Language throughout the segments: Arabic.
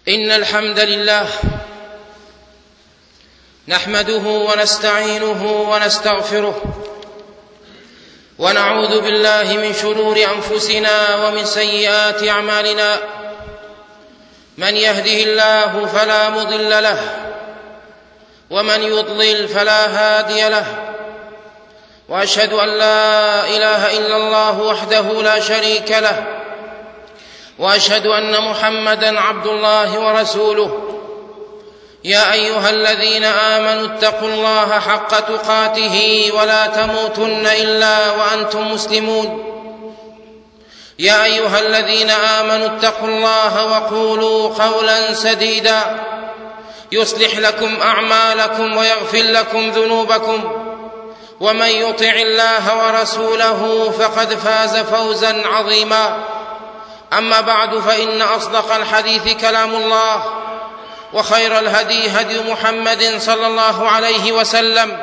إن الحمد لله نحمده ونستعينه ونستغفره ونعوذ بالله من شرور أنفسنا ومن سيئات أعمالنا. من يهده الله فلا مضل له ومن يضلل فلا هادي له، وأشهد أن لا إله إلا الله وحده لا شريك له، وأشهد أن محمدًا عبد الله ورسوله. يا أيها الذين آمنوا اتقوا الله حق تقاته ولا تموتن إلا وأنتم مسلمون. يا أيها الذين آمنوا اتقوا الله وقولوا قولا سديدا يصلح لكم أعمالكم ويغفر لكم ذنوبكم، ومن يطع الله ورسوله فقد فاز فوزا عظيما. أما بعد، فإن أصدق الحديث كلام الله، وخير الهدي هدي محمد صلى الله عليه وسلم،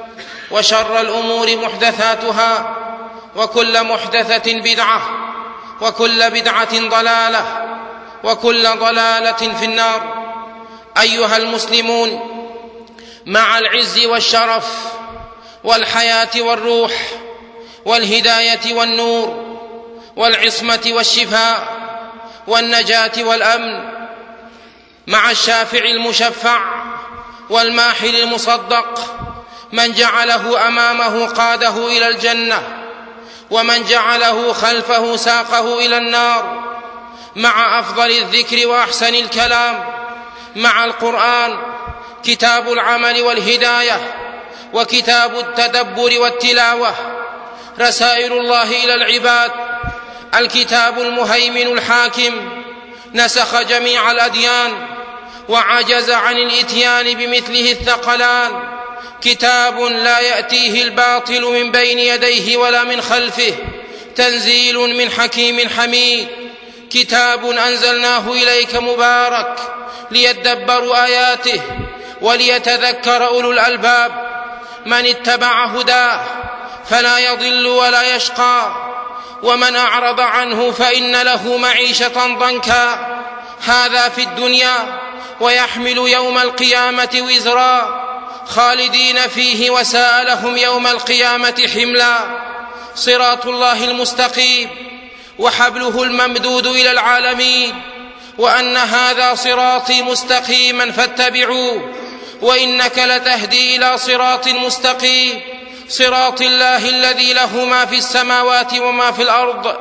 وشر الأمور محدثاتها، وكل محدثة بدعة، وكل بدعة ضلالة، وكل ضلالة في النار. أيها المسلمون، مع العز والشرف والحياة والروح والهداية والنور والعصمة والشفاء والنجاة والأمن، مع الشافع المشفع والماحل المصدق، من جعله أمامه قاده إلى الجنة، ومن جعله خلفه ساقه إلى النار، مع أفضل الذكر وأحسن الكلام، مع القرآن كتاب العمل والهداية، وكتاب التدبر والتلاوة، رسائل الله إلى العباد، الكتاب المهيمن الحاكم، نسخ جميع الأديان وعجز عن الإتيان بمثله الثقلان، كتاب لا يأتيه الباطل من بين يديه ولا من خلفه، تنزيل من حكيم حميد، كتاب أنزلناه إليك مبارك ليدبروا آياته وليتذكر أولو الألباب. من اتبع هداه فلا يضل ولا يشقى، ومن أعرض عنه فإن له معيشة ضنكا، هذا في الدنيا، ويحمل يوم القيامة وزرا خالدين فيه وساء لهم يوم القيامة حملا. صراط الله المستقيم وحبله الممدود إلى العالمين، وأن هذا صراطي مستقيما فاتبعوه، وإنك لتهدي إلى صراط مستقيم، صراط الله الذي له ما في السماوات وما في الأرض.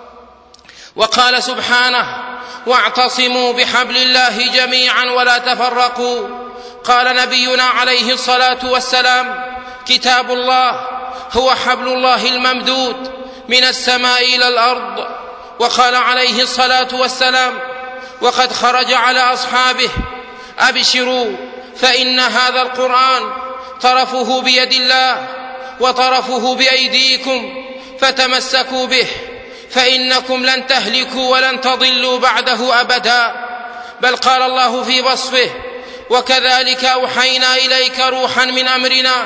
وقال سبحانه: واعتصموا بحبل الله جميعا ولا تفرقوا. قال نبينا عليه الصلاة والسلام: كتاب الله هو حبل الله الممدود من السماء إلى الأرض. وقال عليه الصلاة والسلام: وقد خرج على أصحابه: أبشروا، فإن هذا القرآن طرفه بيد الله وطرفه بأيديكم، فتمسكوا به، فإنكم لن تهلكوا ولن تضلوا بعده أبدا. بل قال الله في وصفه: وكذلك أوحينا إليك روحا من أمرنا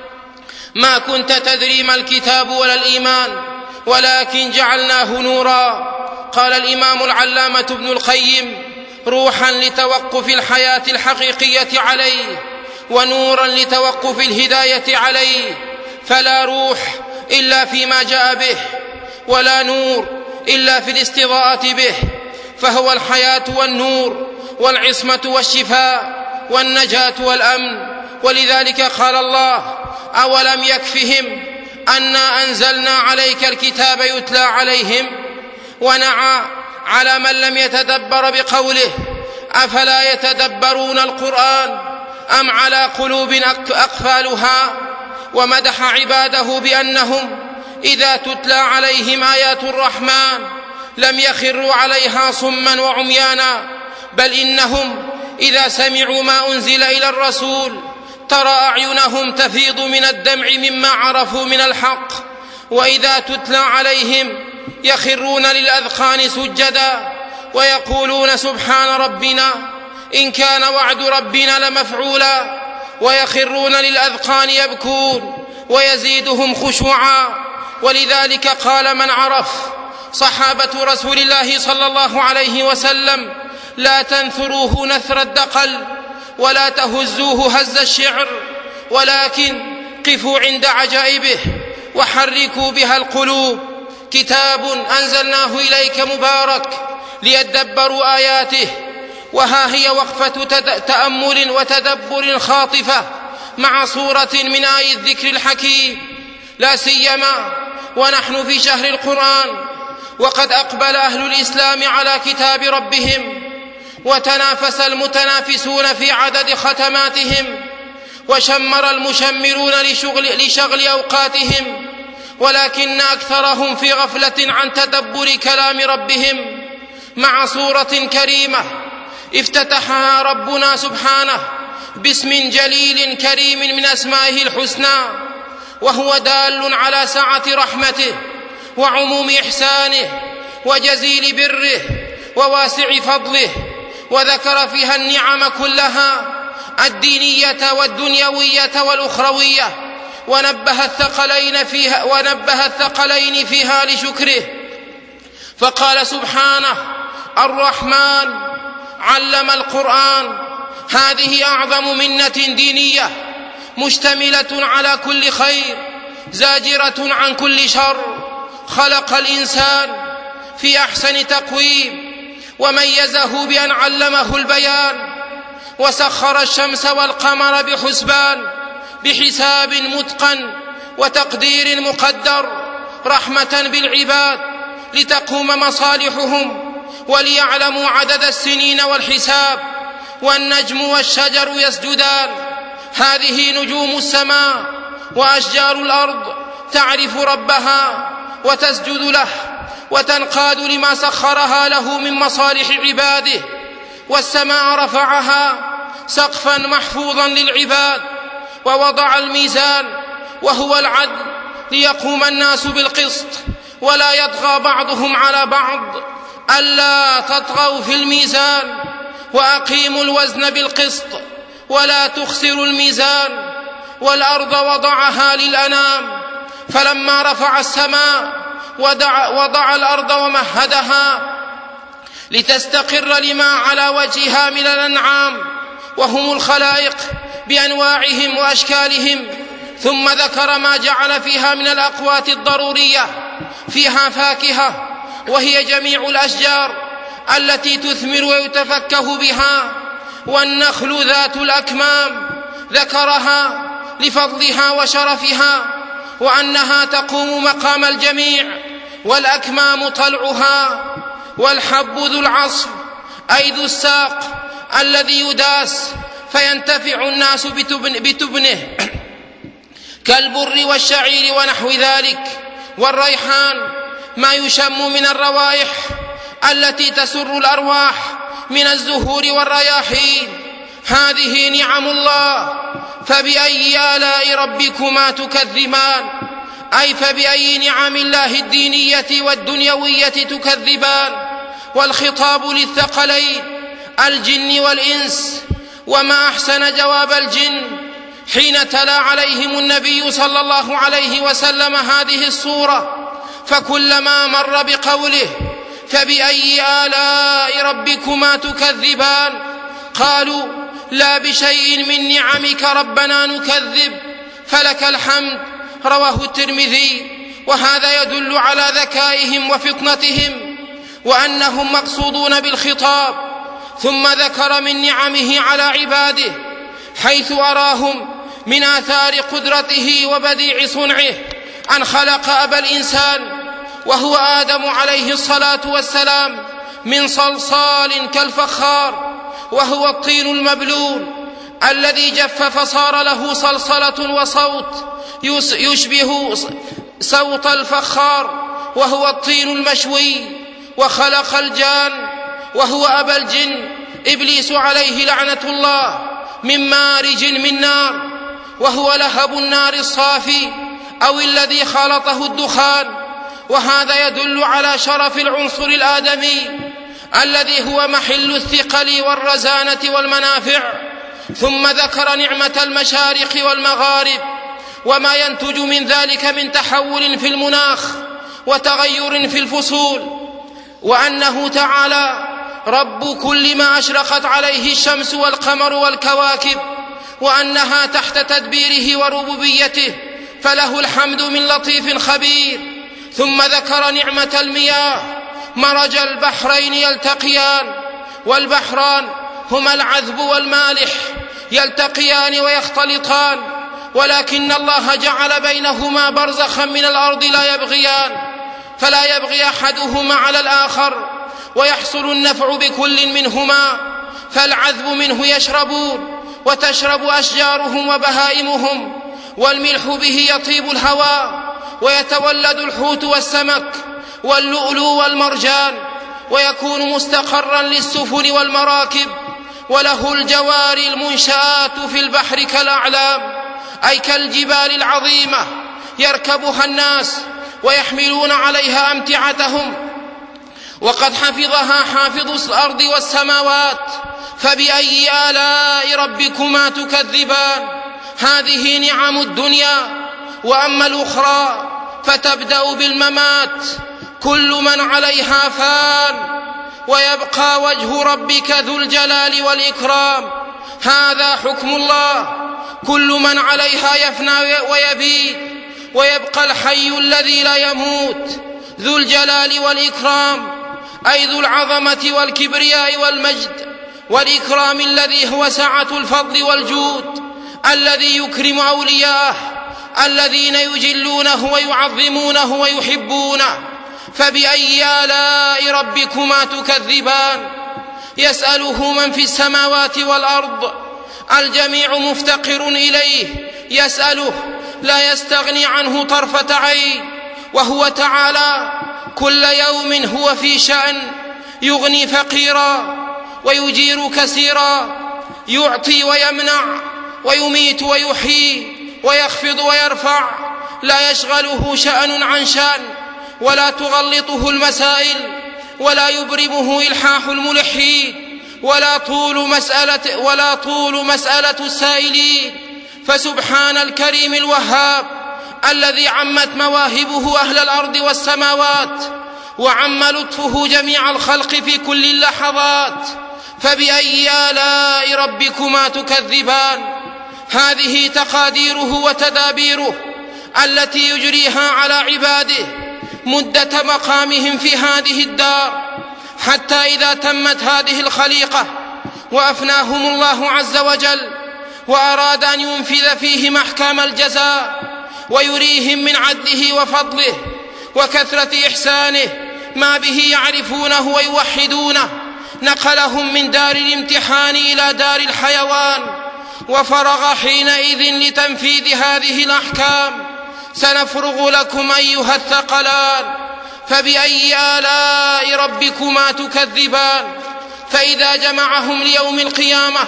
ما كنت تدري ما الكتاب ولا الإيمان ولكن جعلناه نورا. قال الإمام العلامة ابن القيم: روحا لتوقف الحياة الحقيقية عليه، ونورا لتوقف الهداية عليه، فلا روح إلا فيما جاء به، ولا نور إلا في الاستضاءة به، فهو الحياة والنور والعصمة والشفاء والنجاة والأمن. ولذلك قال الله: أولم يكفهم أنا أنزلنا عليك الكتاب يتلى عليهم. ونعى على من لم يتدبر بقوله: أفلا يتدبرون القرآن أم على قلوب أقفالها. ومدح عباده بأنهم إذا تتلى عليهم آيات الرحمن لم يخروا عليها صما وعميانا، بل إنهم إذا سمعوا ما أنزل إلى الرسول ترى أعينهم تفيض من الدمع مما عرفوا من الحق، وإذا تتلى عليهم يخرون للأذقان سجدا ويقولون: سبحان ربنا إن كان وعد ربنا لمفعولا، ويخرون للأذقان يبكون ويزيدهم خشوعا. ولذلك قال من عرف صحابة رسول الله صلى الله عليه وسلم: لا تنثروه نثر الدقل ولا تهزوه هز الشعر، ولكن قفوا عند عجائبه وحركوا بها القلوب. كتاب أنزلناه إليك مبارك ليدبروا آياته. وها هي وقفة تأمل وتدبر خاطفة مع صورة من آي الذكر الحكيم، لا سيما ونحن في شهر القرآن، وقد أقبل أهل الإسلام على كتاب ربهم، وتنافس المتنافسون في عدد ختماتهم، وشمر المشمرون لشغل أوقاتهم، ولكن أكثرهم في غفلة عن تدبر كلام ربهم، مع صورة كريمة افتتحها ربنا سبحانه باسم جليل كريم من أسمائه الحسنى، وهو دال على سعة رحمته وعموم إحسانه وجزيل بره وواسع فضله، وذكر فيها النعم كلها الدينية والدنيوية والأخروية، ونبه الثقلين فيها لشكره. فقال سبحانه: الرحمن علم القرآن. هذه أعظم منة دينية مشتملة على كل خير، زاجرة عن كل شر. خلق الإنسان في أحسن تقويم، وميزه بأن علمه البيان، وسخر الشمس والقمر بحساب متقن وتقدير مقدر، رحمة بالعباد لتقوم مصالحهم وليعلموا عدد السنين والحساب. والنجم والشجر يسجدان، هذه نجوم السماء وأشجار الأرض تعرف ربها وتسجد له وتنقاد لما سخرها له من مصالح عباده. والسماء رفعها سقفا محفوظا للعباد، ووضع الميزان وهو العدل ليقوم الناس بالقسط ولا يطغى بعضهم على بعض. ألا تطغوا في الميزان وأقيموا الوزن بالقسط ولا تخسروا الميزان. والأرض وضعها للأنام، فلما رفع السماء وضع الأرض ومهدها لتستقر لما على وجهها من الأنعام، وهم الخلائق بأنواعهم وأشكالهم. ثم ذكر ما جعل فيها من الأقوات الضرورية، فيها فاكهة وهي جميع الأشجار التي تثمر ويتفكه بها، والنخل ذات الأكمام ذكرها لفضلها وشرفها، وأنها تقوم مقام الجميع. والأكمام طلعها، والحب ذو العصف أي ذو الساق الذي يداس فينتفع الناس بتبنه كالبر والشعير ونحو ذلك. والريحان ما يشم من الروائح التي تسر الأرواح من الزهور والرياحين. هذه نعم الله، فبأي آلاء ربكما تكذبان؟ أي فبأي نعم الله الدينية والدنيوية تكذبان؟ والخطاب للثقلين الجن والإنس. وما أحسن جواب الجن حين تلا عليهم النبي صلى الله عليه وسلم هذه الصورة، فكلما مر بقوله فبأي آلاء ربكما تكذبان قالوا: لا بشيء من نعمك ربنا نكذب، فلك الحمد. رواه الترمذي. وهذا يدل على ذكائهم وفطنتهم وأنهم مقصودون بالخطاب. ثم ذكر من نعمه على عباده حيث أراهم من آثار قدرته وبديع صنعه أن خلق أبا الإنسان وهو آدم عليه الصلاة والسلام من صلصال كالفخار، وهو الطين المبلول الذي جف فصار له صلصلة وصوت يشبه صوت الفخار، وهو الطين المشوي. وخلق الجان وهو أبا الجن إبليس عليه لعنة الله من مارج من نار، وهو لهب النار الصافي أو الذي خلطه الدخان. وهذا يدل على شرف العنصر الآدمي الذي هو محل الثقل والرزانة والمنافع. ثم ذكر نعمة المشارق والمغارب وما ينتج من ذلك من تحول في المناخ وتغير في الفصول، وأنه تعالى رب كل ما أشرقت عليه الشمس والقمر والكواكب، وأنها تحت تدبيره وربوبيته، فله الحمد من لطيف خبير. ثم ذكر نعمة المياه، مرج البحرين يلتقيان، والبحران هما العذب والمالح، يلتقيان ويختلطان، ولكن الله جعل بينهما برزخا من الأرض لا يبغيان، فلا يبغي أحدهما على الآخر، ويحصل النفع بكل منهما. فالعذب منه يشربون، وتشرب أشجارهم وبهائمهم، والملح به يطيب الهواء، ويتولد الحوت والسمك واللؤلؤ والمرجان، ويكون مستقرا للسفن والمراكب. وله الجوار المنشآت في البحر كالأعلام، أي كالجبال العظيمة، يركبها الناس ويحملون عليها أمتعتهم، وقد حفظها حافظ الأرض والسماوات. فبأي آلاء ربكما تكذبان؟ هذه نعم الدنيا. وأما الأخرى فتبدأ بالممات، كل من عليها فان، ويبقى وجه ربك ذو الجلال والإكرام. هذا حكم الله، كل من عليها يفنى ويبيد، ويبقى الحي الذي لا يموت ذو الجلال والإكرام، أي ذو العظمة والكبرياء والمجد والإكرام، الذي هو سعة الفضل والجود، الذي يكرم أولياءه الذين يجلونه ويعظمونه ويحبونه. فبأي آلاء ربكما تكذبان؟ يسأله من في السماوات والأرض، الجميع مفتقر إليه، يسأله، لا يستغني عنه طرفة عين. وهو تعالى كل يوم هو في شأن، يغني فقيرا ويجير كثيرا، يعطي ويمنع، ويميت ويحيي، ويخفض ويرفع، لا يشغله شأن عن شأن، ولا تغلطه المسائل، ولا يبرمه إلحاح الملحين، ولا طول مسألة السائلين. فسبحان الكريم الوهاب، الذي عمت مواهبه أهل الأرض والسماوات، وعم لطفه جميع الخلق في كل اللحظات. فبأي آلاء ربكما تكذبان؟ هذه تقاديره وتدابيره التي يجريها على عباده مدة مقامهم في هذه الدار، حتى إذا تمت هذه الخليقة وأفناهم الله عز وجل، وأراد أن ينفذ فيهم أحكام الجزاء، ويريهم من عدله وفضله وكثرة إحسانه ما به يعرفونه ويوحدونه، نقلهم من دار الامتحان إلى دار الحيوان، وفرغ حينئذ لتنفيذ هذه الأحكام. سنفرغ لكم أيها الثقلان. فبأي آلاء ربكما تكذبان؟ فإذا جمعهم ليوم القيامة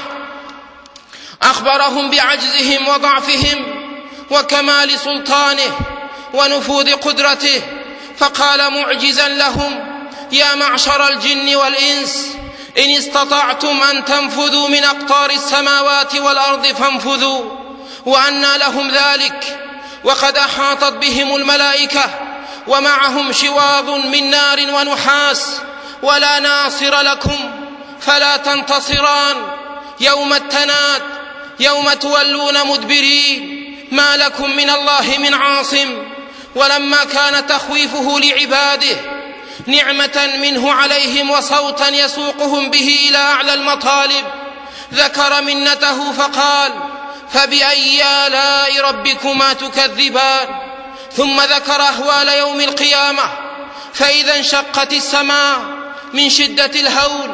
أخبرهم بعجزهم وضعفهم وكمال سلطانه ونفوذ قدرته، فقال معجزا لهم: يا معشر الجن والإنس، إن استطعتم أن تنفذوا من أقطار السماوات والأرض فانفذوا. وأنى لهم ذلك؟ وقد أحاطت بهم الملائكة، ومعهم شواظ من نار ونحاس، ولا ناصر لكم فلا تنتصران يوم التناد، يوم تولون مدبرين، ما لكم من الله من عاصم. ولما كان تخويفه لعباده نعمة منه عليهم وصوتا يسوقهم به إلى أعلى المطالب، ذكر منته فقال: فبأي آلاء ربكما تكذبان؟ ثم ذكر أهوال يوم القيامة، فإذا انشقت السماء من شدة الهول،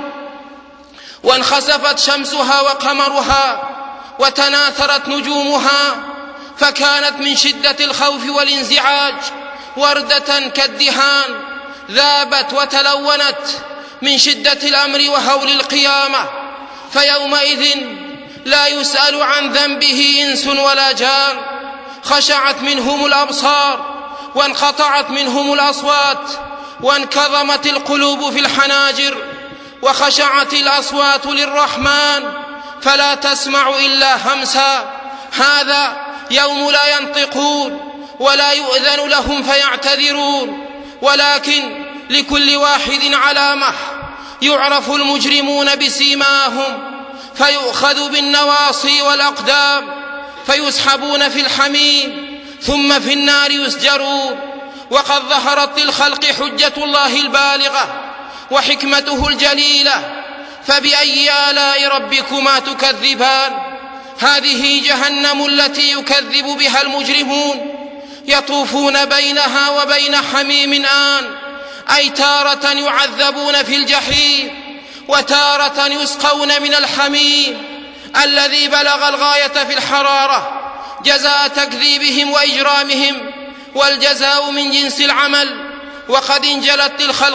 وانخسفت شمسها وقمرها، وتناثرت نجومها، فكانت من شدة الخوف والانزعاج وردة كالدهان، ذابت وتلونت من شدة الأمر وهول القيامة. فيومئذ لا يسأل عن ذنبه إنس ولا جان، خشعت منهم الأبصار، وانقطعت منهم الأصوات، وانكظمت القلوب في الحناجر، وخشعت الأصوات للرحمن فلا تسمع إلا همسا. هذا يوم لا ينطقون ولا يؤذن لهم فيعتذرون، ولكن لكل واحد علامة، يعرف المجرمون بسيماهم فيؤخذ بالنواصي والأقدام فيسحبون في الحميم ثم في النار يسجرون. وقد ظهرت للخلق حجة الله البالغة وحكمته الجليلة، فبأي آلاء ربكما تكذبان؟ هذه جهنم التي يكذب بها المجرمون، يطوفون بينها وبين حميم آن، أي تارة يعذبون في الجحيم وتارة يسقون من الحميم الذي بلغ الغاية في الحرارة جزاء تكذيبهم وإجرامهم، والجزاء من جنس العمل. وقد انجلت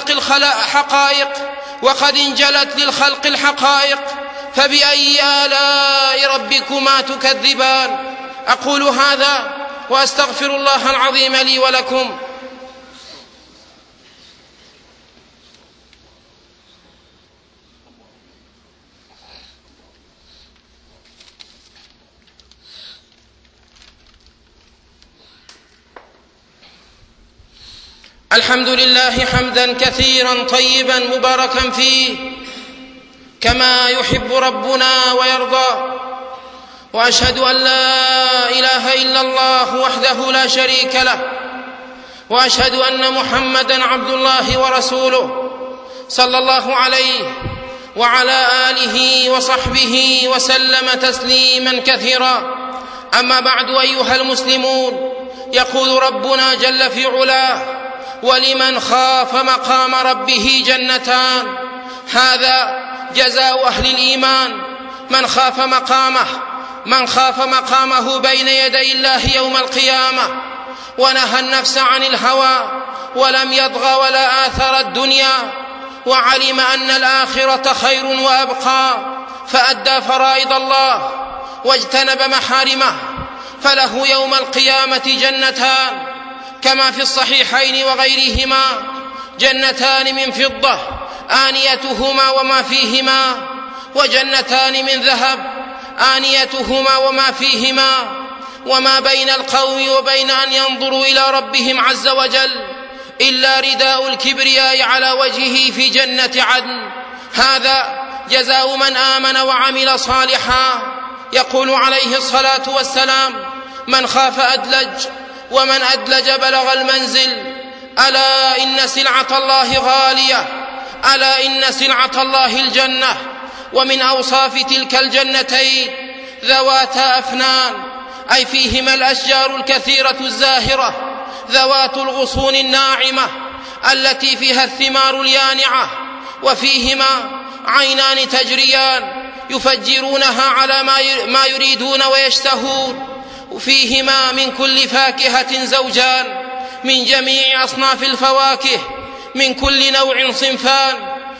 للخلق الحقائق فبأي آلاء ربكما تكذبان؟ أقول هذا وأستغفر الله العظيم لي ولكم. الحمد لله حمدا كثيرا طيبا مباركا فيه كما يحب ربنا ويرضى، وأشهد أن لا إله إلا الله وحده لا شريك له، وأشهد أن محمدا عبد الله ورسوله صلى الله عليه وعلى آله وصحبه وسلم تسليما كثيرا. أما بعد، أيها المسلمون، يقول ربنا جل في علاه: ولمن خاف مقام ربه جنتان. هذا جزاء أهل الإيمان، من خاف مقامه بين يدي الله يوم القيامة، ونهى النفس عن الهوى ولم يطغى ولا آثر الدنيا، وعلم أن الآخرة خير وأبقى، فأدى فرائض الله واجتنب محارمه، فله يوم القيامة جنتان، كما في الصحيحين وغيرهما: جنتان من فضة آنيتهما وما فيهما، وجنتان من ذهب آنيتهما وما فيهما. وما بين القوم وبين أن ينظروا إلى ربهم عز وجل إلا رداء الكبرياء على وجهه في جنة عدن. هذا جزاء من آمن وعمل صالحا. يقول عليه الصلاة والسلام: من خاف أدلج، ومن أدلج بلغ المنزل. ألا إن سلعة الله غالية، ألا إن سلعة الله الجنة. ومن أوصاف تلك الجنتين ذواتا أفنان، أي فيهما الأشجار الكثيرة الزاهرة، ذوات الغصون الناعمة التي فيها الثمار اليانعة، وفيهما عينان تجريان يفجرونها على ما يريدون ويشتهون. وفيهما من كل فاكهة زوجان، من جميع أصناف الفواكه، من كل نوع صنفان،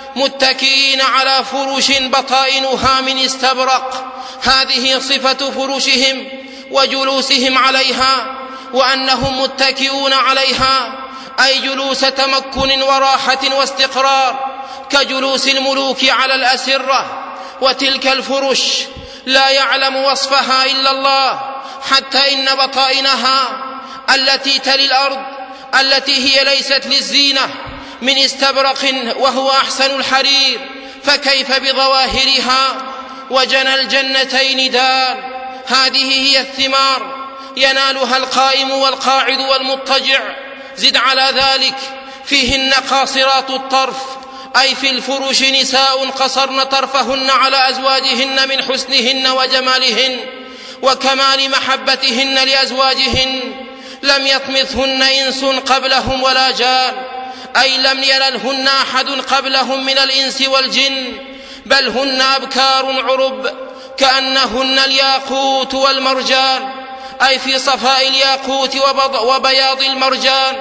متكئين على فرش بطائنها من استبرق. هذه صفة فرشهم وجلوسهم عليها، وأنهم متكئون عليها أي جلوس تمكن وراحة واستقرار، كجلوس الملوك على الأسرة. وتلك الفرش لا يعلم وصفها إلا الله، حتى إن بطائنها التي تلي الأرض، التي هي ليست للزينة، من استبرق وهو أحسن الحرير، فكيف بظواهرها؟ وجنى الجنتين دان. هذه هي الثمار ينالها القائم والقاعد والمضطجع. زد على ذلك فيهن قاصرات الطرف، أي في الفرش نساء قصرن طرفهن على أزواجهن من حسنهن وجمالهن وكمال محبتهن لأزواجهن، لم يطمثهن إنس قبلهم ولا جان، أي لم ينلهن أحد قبلهم من الإنس والجن، بل هن أبكار عرب كأنهن الياقوت والمرجان، أي في صفاء الياقوت وبياض المرجان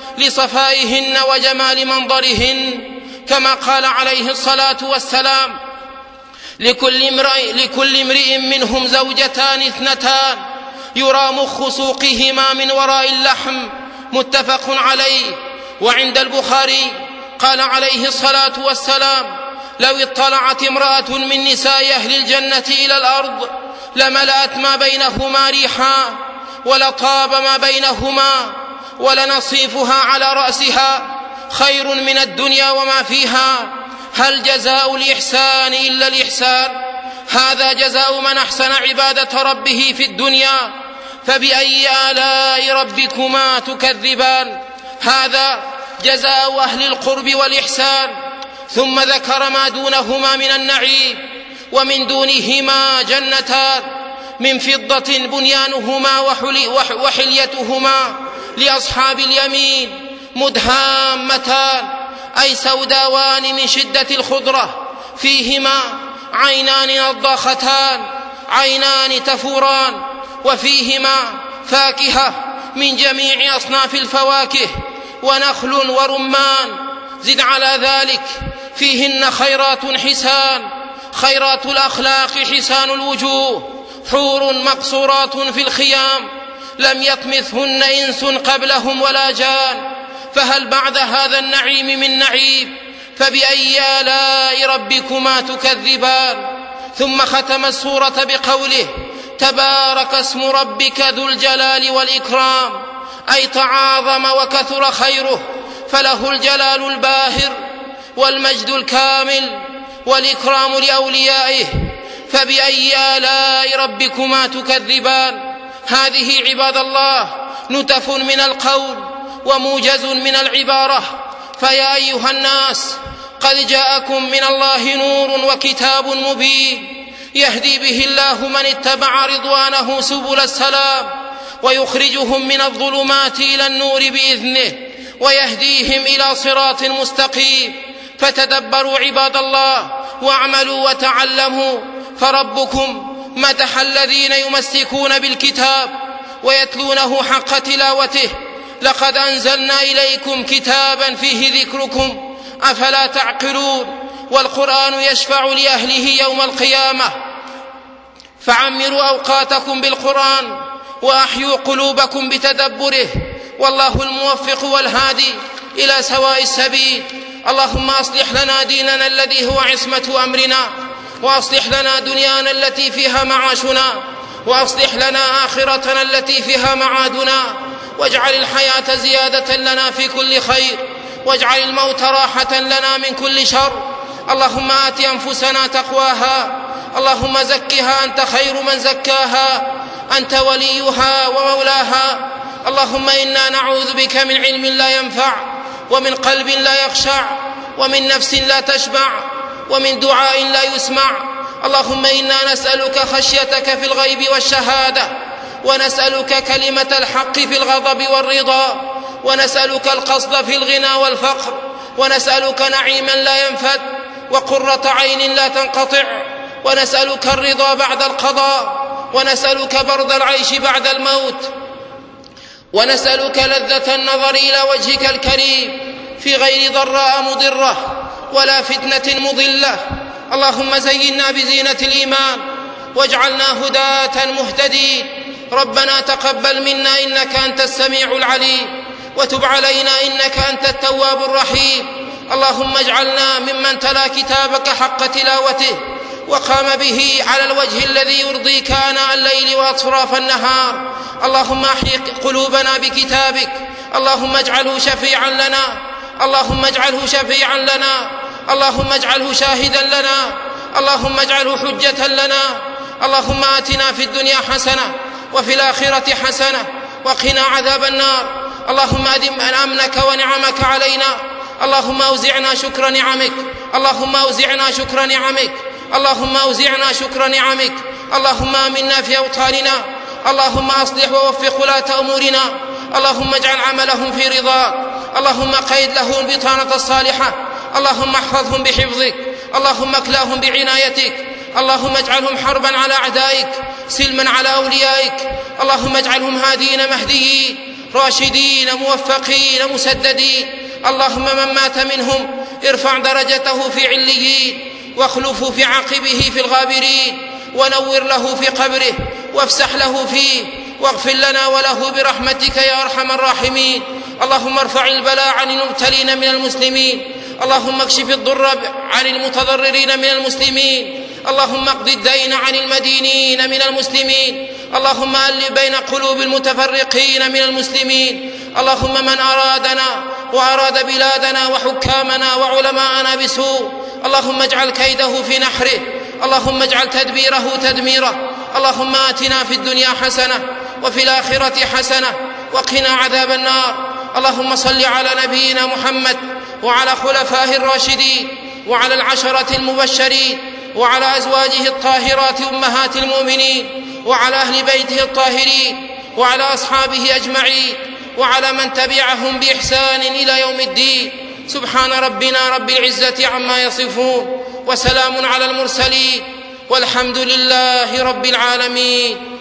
لصفائهن وجمال منظرهن، كما قال عليه الصلاة والسلام: لكل امرئ منهم زوجتان اثنتان يرى مخ سوقهما من وراء اللحم، متفق عليه. وعند البخاري قال عليه الصلاة والسلام: لو اطلعت امرأة من نساء أهل الجنة إلى الأرض لملأت ما بينهما ريحا، ولطاب ما بينهما، ولنصيفها على رأسها خير من الدنيا وما فيها. هل جزاء الإحسان إلا الإحسان؟ هذا جزاء من أحسن عبادة ربه في الدنيا، فبأي آلاء ربكما تكذبان؟ هذا جزاء أهل القرب والإحسان. ثم ذكر ما دونهما من النعيم، ومن دونهما جنتان من فضة بنيانهما وحليتهما لأصحاب اليمين مدهامتان، أي سوداوان من شدة الخضرة، فيهما عينان نضاختان عينان تفوران، وفيهما فاكهة من جميع أصناف الفواكه، ونخل ورمان. زد على ذلك فيهن خيرات حسان، خيرات الأخلاق حسان الوجوه، حور مقصورات في الخيام لم يطمثهن إنس قبلهم ولا جان. فهل بعد هذا النعيم من نعيم؟ فبأي آلاء ربكما تكذبان؟ ثم ختم السورة بقوله: تبارك اسم ربك ذو الجلال والإكرام، أي تعاظم وكثر خيره، فله الجلال الباهر والمجد الكامل والإكرام لأوليائه. فبأي آلاء ربكما تكذبان؟ هذه عباد الله نتف من القول وموجز من العبارة. فيا أيها الناس، قد جاءكم من الله نور وكتاب مبين، يهدي به الله من اتبع رضوانه سبل السلام، ويخرجهم من الظلمات إلى النور بإذنه، ويهديهم إلى صراط مستقيم. فتدبروا عباد الله واعملوا وتعلموا، فربكم مدح الذين يمسكون بالكتاب ويتلونه حق تلاوته: لقد أنزلنا إليكم كتابا فيه ذكركم أفلا تعقلون. والقرآن يشفع لأهله يوم القيامة، فعمروا أوقاتكم بالقرآن وأحيوا قلوبكم بتدبره، والله الموفق والهادي إلى سواء السبيل. اللهم أصلح لنا ديننا الذي هو عصمة أمرنا، وأصلح لنا دنيانا التي فيها معاشنا، وأصلح لنا آخرتنا التي فيها معادنا، واجعل الحياة زيادة لنا في كل خير، واجعل الموت راحة لنا من كل شر. اللهم آت أنفسنا تقواها، اللهم زكها أنت خير من زكاها، أنت وليها ومولاها. اللهم إنا نعوذ بك من علم لا ينفع، ومن قلب لا يخشع، ومن نفس لا تشبع، ومن دعاء لا يسمع. اللهم إنا نسألك خشيتك في الغيب والشهادة، ونسألك كلمة الحق في الغضب والرضا، ونسألك القصد في الغنى والفقر، ونسألك نعيما لا ينفد وقرة عين لا تنقطع، ونسألك الرضا بعد القضاء، ونسألك برد العيش بعد الموت، ونسألك لذة النظر إلى وجهك الكريم في غير ضراء مضرة ولا فتنة مضلة. اللهم زينا بزينة الإيمان واجعلنا هداة مهتدين. ربنا تقبل منا إنك أنت السميع العليم، وتب علينا إنك أنت التواب الرحيم. اللهم اجعلنا ممن تلا كتابك حق تلاوته وقام به على الوجه الذي يرضيك آناء الليل وأطراف النهار. اللهم احيي قلوبنا بكتابك، اللهم اجعله شفيعا لنا، اللهم اجعله شفيعا لنا، اللهم اجعله شاهدا لنا، اللهم اجعله حجة لنا. اللهم آتنا في الدنيا حسنة وفي الآخرة حسنة وقنا عذاب النار. اللهم أدم أمنك ونعمك علينا، اللهم أوزعنا شكر نعمك، اللهم أوزعنا شكر نعمك، اللهم أوزعنا شكر نعمك. اللهم آمنا في أوطاننا، اللهم أصلح ووفق ولاة أمورنا، اللهم اجعل عملهم في رضاك، اللهم قيد لهم البطانة الصالحة، اللهم احفظهم بحفظك، اللهم اكلاهم بعنايتك، اللهم اجعلهم حربا على أعدائك سلما على أوليائك. اللهم اجعلهم هادين مهديين راشدين موفقين مسددين. اللهم من مات منهم ارفع درجته في عليين، واخلفه في عقبه في الغابرين، ونور له في قبره وافسح له فيه، واغفر لنا وله برحمتك يا أرحم الراحمين. اللهم ارفع البلاء عن المبتلين من المسلمين، اللهم اكشف الضر عن المتضررين من المسلمين، اللهم اقض الدين عن المدينين من المسلمين، اللهم ألف بين قلوب المتفرقين من المسلمين. اللهم من أرادنا وأراد بلادنا وحكامنا وعلماءنا بسوء اللهم اجعل كيده في نحره، اللهم اجعل تدبيره تدميره. اللهم آتنا في الدنيا حسنة وفي الآخرة حسنة وقنا عذاب النار. اللهم صل على نبينا محمد وعلى خلفائه الراشدين وعلى العشرة المبشرين وعلى أزواجه الطاهرات أمهات المؤمنين وعلى أهل بيته الطاهرين وعلى أصحابه أجمعين وعلى من تبعهم بإحسان إلى يوم الدين. سبحان ربنا رب العزة عما يصفون، وسلام على المرسلين، والحمد لله رب العالمين.